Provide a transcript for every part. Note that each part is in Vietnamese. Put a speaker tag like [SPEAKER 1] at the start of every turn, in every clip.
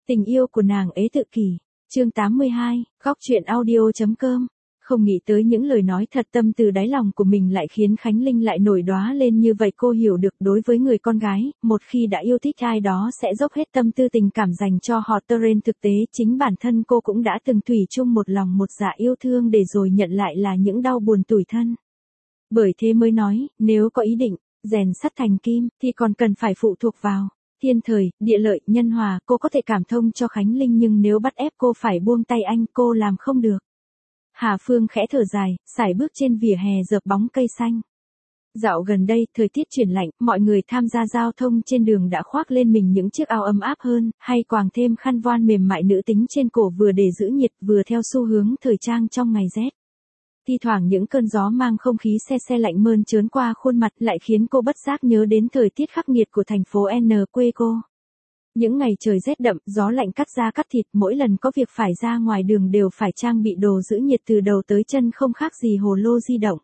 [SPEAKER 1] Tình yêu của nàng ế tự kỷ. Chương 82, góc truyện audio.com. Không nghĩ tới những lời nói thật tâm từ đáy lòng của mình lại khiến Khánh Linh lại nổi đóa lên như vậy. Cô hiểu được đối với người con gái, một khi đã yêu thích ai đó sẽ dốc hết tâm tư tình cảm dành cho họ. Trên thực tế chính bản thân cô cũng đã từng thủy chung một lòng một dạ yêu thương để rồi nhận lại là những đau buồn tủi thân. Bởi thế mới nói, nếu có ý định rèn sắt thành kim thì còn cần phải phụ thuộc vào thiên thời, địa lợi, nhân hòa. Cô có thể cảm thông cho Khánh Linh nhưng nếu bắt ép cô phải buông tay anh, cô làm không được. Hà Phương khẽ thở dài, sải bước trên vỉa hè dợp bóng cây xanh. Dạo gần đây, thời tiết chuyển lạnh, mọi người tham gia giao thông trên đường đã khoác lên mình những chiếc áo ấm áp hơn, hay quàng thêm khăn voan mềm mại nữ tính trên cổ vừa để giữ nhiệt vừa theo xu hướng thời trang trong ngày rét. Thi thoảng những cơn gió mang không khí se se lạnh mơn trớn qua khuôn mặt lại khiến cô bất giác nhớ đến thời tiết khắc nghiệt của thành phố N quê cô. Những ngày trời rét đậm, gió lạnh cắt da cắt thịt, mỗi lần có việc phải ra ngoài đường đều phải trang bị đồ giữ nhiệt từ đầu tới chân không khác gì hồ lô di động.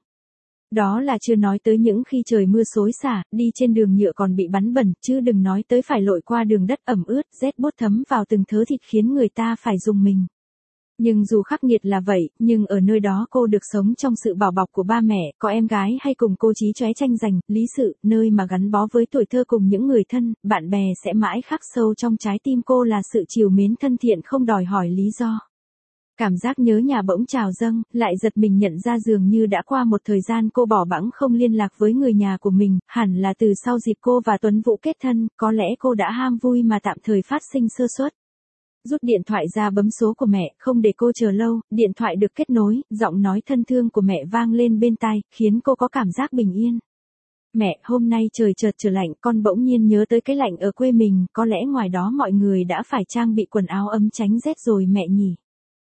[SPEAKER 1] Đó là chưa nói tới những khi trời mưa xối xả, đi trên đường nhựa còn bị bắn bẩn, chứ đừng nói tới phải lội qua đường đất ẩm ướt, rét buốt thấm vào từng thớ thịt khiến người ta phải rùng mình. Nhưng dù khắc nghiệt là vậy, nhưng ở nơi đó cô được sống trong sự bảo bọc của ba mẹ, có em gái hay cùng cô chí chóe tranh giành, lý sự, nơi mà gắn bó với tuổi thơ cùng những người thân, bạn bè sẽ mãi khắc sâu trong trái tim cô là sự trìu mến thân thiện không đòi hỏi lý do. Cảm giác nhớ nhà bỗng trào dâng, lại giật mình nhận ra dường như đã qua một thời gian cô bỏ bẵng không liên lạc với người nhà của mình, hẳn là từ sau dịp cô và Tuấn Vũ kết thân, có lẽ cô đã ham vui mà tạm thời phát sinh sơ suất. Rút điện thoại ra bấm số của mẹ, không để cô chờ lâu, điện thoại được kết nối, giọng nói thân thương của mẹ vang lên bên tai, khiến cô có cảm giác bình yên. Mẹ, hôm nay trời chợt trở lạnh, con bỗng nhiên nhớ tới cái lạnh ở quê mình, có lẽ ngoài đó mọi người đã phải trang bị quần áo ấm tránh rét rồi mẹ nhỉ.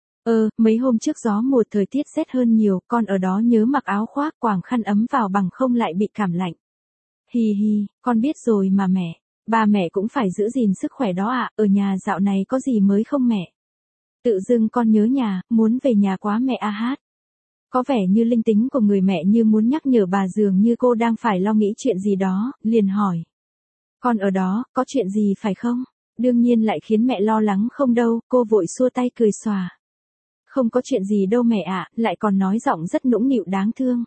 [SPEAKER 1] Mấy hôm trước gió mùa thời tiết rét hơn nhiều, con ở đó nhớ mặc áo khoác quàng khăn ấm vào bằng không lại bị cảm lạnh. Hi hi, con biết rồi mà mẹ. Ba mẹ cũng phải giữ gìn sức khỏe đó ạ, ở nhà dạo này có gì mới không mẹ? Tự dưng con nhớ nhà, muốn về nhà quá mẹ a hát. Có vẻ như linh tính của người mẹ như muốn nhắc nhở bà dường như cô đang phải lo nghĩ chuyện gì đó, liền hỏi. Con ở đó, có chuyện gì phải không? Đương nhiên lại khiến mẹ lo lắng không đâu, cô vội xua tay cười xòa. Không có chuyện gì đâu mẹ ạ, lại còn nói giọng rất nũng nịu đáng thương.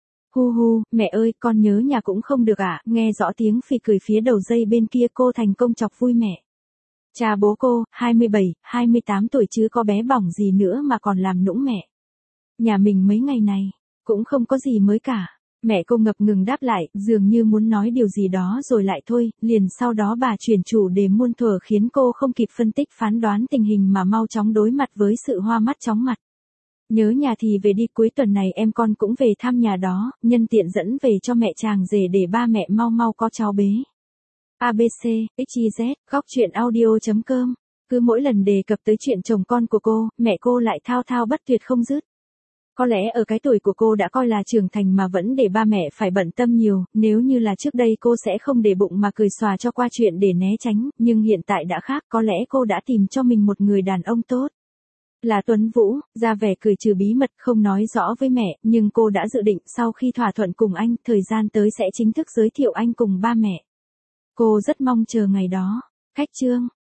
[SPEAKER 1] Hu hu, mẹ ơi, con nhớ nhà cũng không được ạ, nghe rõ tiếng phì cười phía đầu dây bên kia cô thành công chọc vui mẹ. Cha bố cô, 27, 28 tuổi chứ có bé bỏng gì nữa mà còn làm nũng mẹ. Nhà mình mấy ngày này, cũng không có gì mới cả. Mẹ cô ngập ngừng đáp lại, dường như muốn nói điều gì đó rồi lại thôi, liền sau đó bà chuyển chủ đề muôn thuở khiến cô không kịp phân tích phán đoán tình hình mà mau chóng đối mặt với sự hoa mắt chóng mặt. Nhớ nhà thì về đi, cuối tuần này em con cũng về thăm nhà đó, nhân tiện dẫn về cho mẹ chàng rể để ba mẹ mau mau có cháu bế. ABC, XYZ, góc truyện audio.com. Cứ mỗi lần đề cập tới chuyện chồng con của cô, mẹ cô lại thao thao bất tuyệt không dứt. Có lẽ ở cái tuổi của cô đã coi là trưởng thành mà vẫn để ba mẹ phải bận tâm nhiều, nếu như là trước đây cô sẽ không để bụng mà cười xòa cho qua chuyện để né tránh, nhưng hiện tại đã khác, có lẽ cô đã tìm cho mình một người đàn ông tốt. Là Tuấn Vũ, ra vẻ cười trừ bí mật không nói rõ với mẹ, nhưng cô đã dự định sau khi thỏa thuận cùng anh, thời gian tới sẽ chính thức giới thiệu anh cùng ba mẹ. Cô rất mong chờ ngày đó. Khách chương.